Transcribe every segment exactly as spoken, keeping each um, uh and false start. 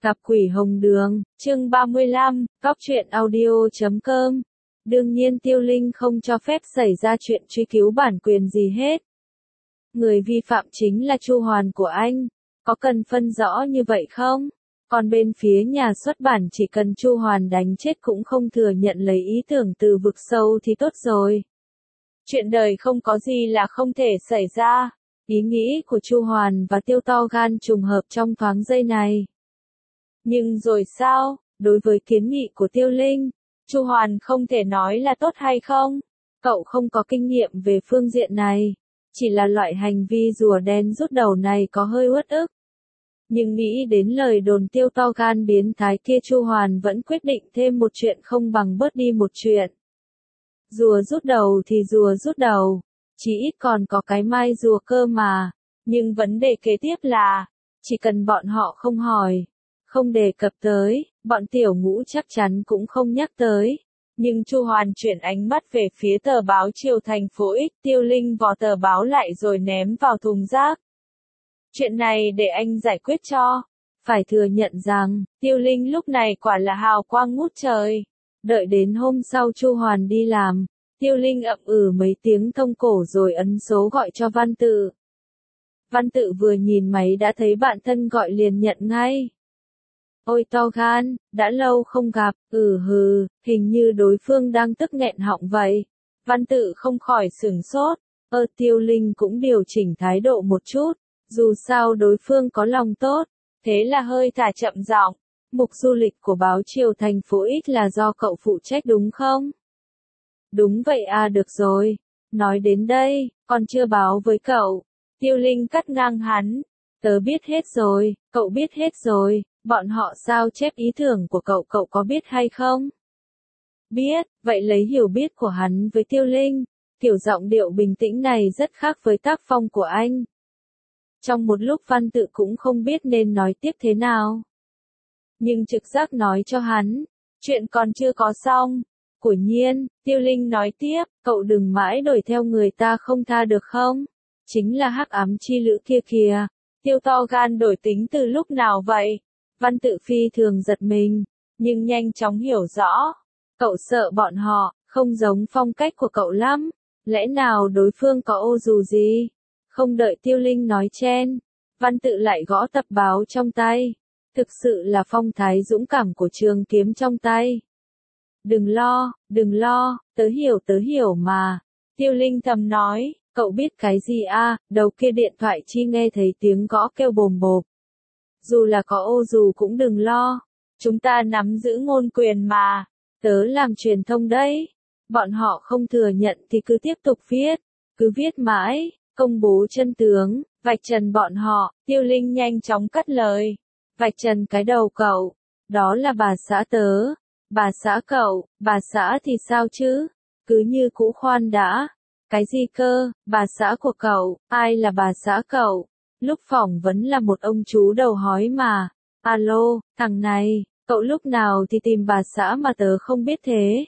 Gặp quỷ hồng đường, chương ba mươi lăm, góc truyện audio chấm com. Đương nhiên Tiêu Linh không cho phép xảy ra chuyện truy cứu bản quyền gì hết. Người vi phạm chính là Chu Hoàn của anh. Có cần phân rõ như vậy không? Còn bên phía nhà xuất bản chỉ cần Chu Hoàn đánh chết cũng không thừa nhận lấy ý tưởng từ vực sâu thì tốt rồi. Chuyện đời không có gì là không thể xảy ra. Ý nghĩ của Chu Hoàn và Tiêu to gan trùng hợp trong thoáng giây này. Nhưng rồi sao, đối với kiến nghị của Tiêu Linh, Chu Hoàn không thể nói là tốt hay không. Cậu không có kinh nghiệm về phương diện này. Chỉ là loại hành vi rùa đen rút đầu này có hơi uất ức. Nhưng nghĩ đến lời đồn Tiêu to gan biến thái kia, Chu Hoàn vẫn quyết định thêm một chuyện không bằng bớt đi một chuyện. Rùa rút đầu thì rùa rút đầu, chỉ ít còn có cái mai rùa cơ mà. Nhưng vấn đề kế tiếp là, chỉ cần bọn họ không hỏi, không đề cập tới, bọn tiểu ngũ chắc chắn cũng không nhắc tới. Nhưng Chu Hoàn chuyển ánh mắt về phía tờ báo Triều Thành Phố X, Tiêu Linh vò tờ báo lại rồi ném vào thùng rác. Chuyện này để anh giải quyết cho. Phải thừa nhận rằng, Tiêu Linh lúc này quả là hào quang ngút trời. Đợi đến hôm sau Chu Hoàn đi làm, Tiêu Linh ậm ừ mấy tiếng thông cổ rồi ấn số gọi cho Văn Tự. Văn Tự vừa nhìn máy đã thấy bạn thân gọi liền nhận ngay. Ôi to gan, đã lâu không gặp, ừ hừ, hình như đối phương đang tức nghẹn họng vậy. Văn Tự không khỏi sửng sốt, ơ Tiêu Linh cũng điều chỉnh thái độ một chút, dù sao đối phương có lòng tốt, thế là hơi thả chậm giọng. Mục du lịch của báo Triều Thành Phố X là do cậu phụ trách đúng không? Đúng vậy à, được rồi. Nói đến đây, còn chưa báo với cậu. Tiêu Linh cắt ngang hắn. Tớ biết hết rồi, cậu biết hết rồi. Bọn họ sao chép ý tưởng của cậu, cậu có biết hay không? Biết, vậy lấy hiểu biết của hắn với Tiêu Linh. Kiểu giọng điệu bình tĩnh này rất khác với tác phong của anh. Trong một lúc Văn Tự cũng không biết nên nói tiếp thế nào. Nhưng trực giác nói cho hắn, chuyện còn chưa có xong. Quả nhiên, Tiêu Linh nói tiếp, cậu đừng mãi đuổi theo người ta không tha được không? Chính là hắc ám chi lữ kia kìa. Tiêu to gan đổi tính từ lúc nào vậy? Văn Tự phi thường giật mình, nhưng nhanh chóng hiểu rõ. Cậu sợ bọn họ, không giống phong cách của cậu lắm. Lẽ nào đối phương có ô dù gì? Không đợi Tiêu Linh nói chen, Văn Tự lại gõ tập báo trong tay. Thực sự là phong thái dũng cảm của trường kiếm trong tay. Đừng lo, đừng lo, tớ hiểu tớ hiểu mà. Tiêu Linh thầm nói, cậu biết cái gì à, đầu kia điện thoại chi nghe thấy tiếng gõ kêu bồm bộp. Dù là có ô dù cũng đừng lo, chúng ta nắm giữ ngôn quyền mà, tớ làm truyền thông đấy. Bọn họ không thừa nhận thì cứ tiếp tục viết, cứ viết mãi, công bố chân tướng, vạch trần bọn họ. Tiêu Linh nhanh chóng cắt lời. Vạch trần cái đầu cậu, đó là bà xã tớ. Bà xã cậu, bà xã thì sao chứ? Cứ như cũ khoan đã. Cái gì cơ, bà xã của cậu, ai là bà xã cậu? Lúc phỏng vấn là một ông chú đầu hói mà. Alo, thằng này, cậu lúc nào thì tìm bà xã mà tớ không biết thế?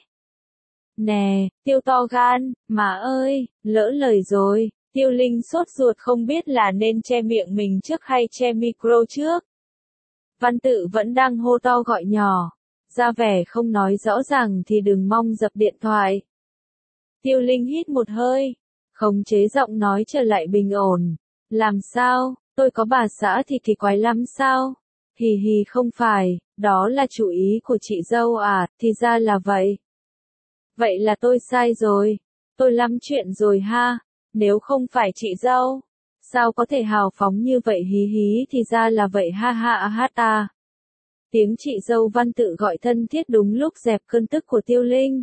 Nè, Tiêu to gan, má ơi, lỡ lời rồi. Tiêu Linh sốt ruột không biết là nên che miệng mình trước hay che micro trước. Văn Tự vẫn đang hô to gọi nhỏ. Ra vẻ không nói rõ ràng thì đừng mong dập điện thoại. Tiêu Linh hít một hơi, khống chế giọng nói trở lại bình ổn. Làm sao, tôi có bà xã thì kỳ quái lắm sao? Hì hì không phải, đó là chủ ý của chị dâu à, thì ra là vậy. Vậy là tôi sai rồi, tôi lắm chuyện rồi ha, nếu không phải chị dâu, sao có thể hào phóng như vậy, hí hí thì ra là vậy ha ha hát à. Tiếng chị dâu Văn Tự gọi thân thiết đúng lúc dẹp cơn tức của Tiêu Linh.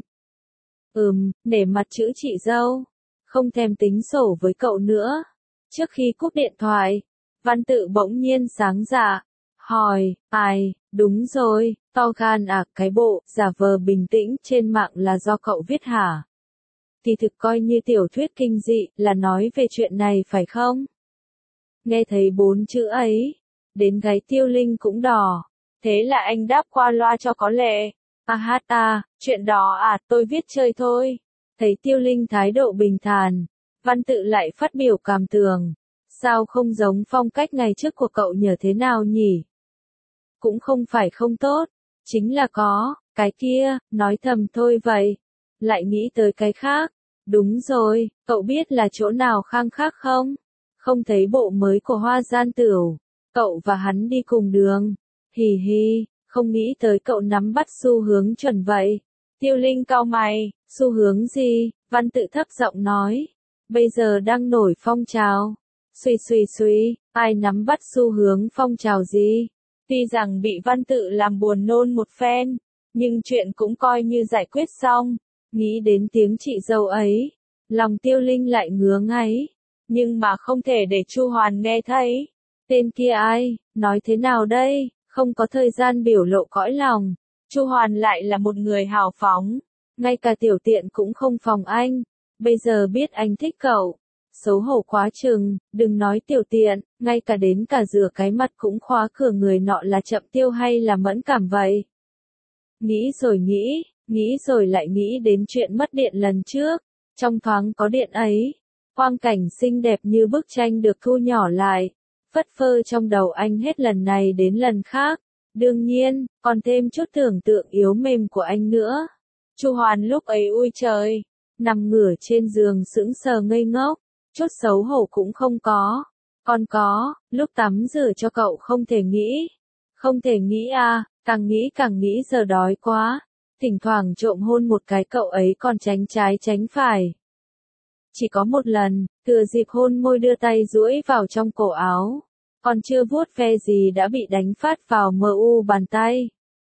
Ừm, nể mặt chữ chị dâu, không thèm tính sổ với cậu nữa. Trước khi cúp điện thoại, Văn Tự bỗng nhiên sáng dạ, hỏi, ai, đúng rồi, to gan à, cái bộ, giả vờ bình tĩnh trên mạng là do cậu viết hả? Thì thực coi như tiểu thuyết kinh dị, là nói về chuyện này phải không? Nghe thấy bốn chữ ấy, đến gáy Tiêu Linh cũng đỏ. Thế là anh đáp qua loa cho có lệ. À hát à, chuyện đó à, tôi viết chơi thôi. Thấy Tiêu Linh thái độ bình thản, Văn Tự lại phát biểu cảm tưởng. Sao không giống phong cách ngày trước của cậu nhờ thế nào nhỉ? cũng không phải không tốt, chính là có, cái kia, nói thầm thôi vậy. Lại nghĩ tới cái khác. Đúng rồi, cậu biết là chỗ nào khang khác không? Không thấy bộ mới của Hoa Gian Tửu. Cậu và hắn đi cùng đường. Hì hì, không nghĩ tới cậu nắm bắt xu hướng chuẩn vậy. Tiêu Linh cau mày, xu hướng gì? Văn Tự thấp giọng nói. Bây giờ đang nổi phong trào. Xuy xuy xuy, ai nắm bắt xu hướng phong trào gì? Tuy rằng bị Văn Tự làm buồn nôn một phen, nhưng chuyện cũng coi như giải quyết xong. Nghĩ đến tiếng chị dâu ấy, lòng Tiêu Linh lại ngứa ngáy, nhưng mà không thể để Chu Hoàn nghe thấy. Tên kia ai, nói thế nào đây, không có thời gian biểu lộ cõi lòng. Chu Hoàn lại là một người hào phóng, ngay cả tiểu tiện cũng không phòng anh. Bây giờ biết anh thích cậu, xấu hổ quá chừng, đừng nói tiểu tiện, ngay cả đến cả rửa cái mặt cũng khóa cửa người nọ là Chậm Tiêu hay là Mẫn Cảm vậy. Nghĩ rồi nghĩ, nghĩ rồi lại nghĩ đến chuyện mất điện lần trước, trong thoáng có điện ấy, quang cảnh xinh đẹp như bức tranh được thu nhỏ lại, phất phơ trong đầu anh hết lần này đến lần khác, đương nhiên, còn thêm chút tưởng tượng yếu mềm của anh nữa. Chu Hoàn lúc ấy ui trời, nằm ngửa trên giường sững sờ ngây ngốc, chút xấu hổ cũng không có, còn có, lúc tắm rửa cho cậu không thể nghĩ, không thể nghĩ à, càng nghĩ càng nghĩ giờ đói quá. Thỉnh thoảng trộm hôn một cái cậu ấy còn tránh trái tránh phải. Chỉ có một lần, thừa dịp hôn môi đưa tay duỗi vào trong cổ áo, còn chưa vuốt ve gì đã bị đánh phát vào mờ u bàn tay.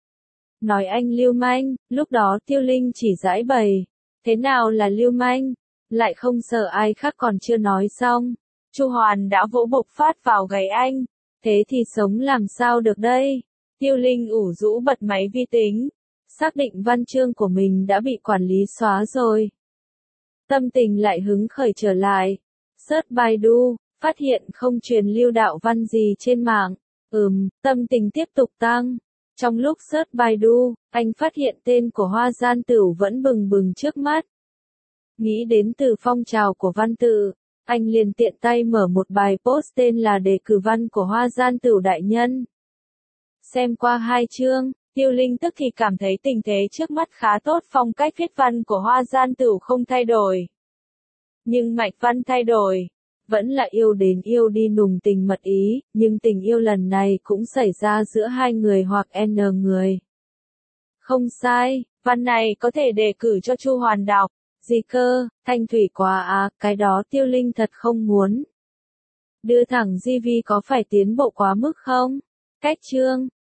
Nói anh lưu manh, lúc đó Tiêu Linh chỉ giãi bày. Thế nào là lưu manh? Lại không sợ ai khác còn chưa nói xong. Chu Hoàn đã vỗ bộc phát vào gáy anh. Thế thì sống làm sao được đây? Tiêu Linh ủ rũ bật máy vi tính. Xác định văn chương của mình đã bị quản lý xóa rồi. Tâm tình lại hứng khởi trở lại. Search Baidu, phát hiện không truyền lưu đạo văn gì trên mạng. Ừm, tâm tình tiếp tục tăng. Trong lúc search Baidu, anh phát hiện tên của Hoa Gian Tửu vẫn bừng bừng trước mắt. Nghĩ đến từ phong trào của Văn Tự, anh liền tiện tay mở một bài post tên là Đề cử văn của Hoa Gian Tửu đại nhân. Xem qua hai chương, Tiêu Linh tức thì cảm thấy tình thế trước mắt khá tốt, phong cách viết văn của Hoa Gian Tửu không thay đổi. Nhưng mạch văn thay đổi. Vẫn là yêu đến yêu đi nùng tình mật ý, nhưng tình yêu lần này cũng xảy ra giữa hai người hoặc N người. Không sai, văn này có thể đề cử cho Chu Hoàn đọc. Gì cơ, thanh thủy quá à, cái đó Tiêu Linh thật không muốn. Đưa thẳng gi vi có phải tiến bộ quá mức không? Cách chương,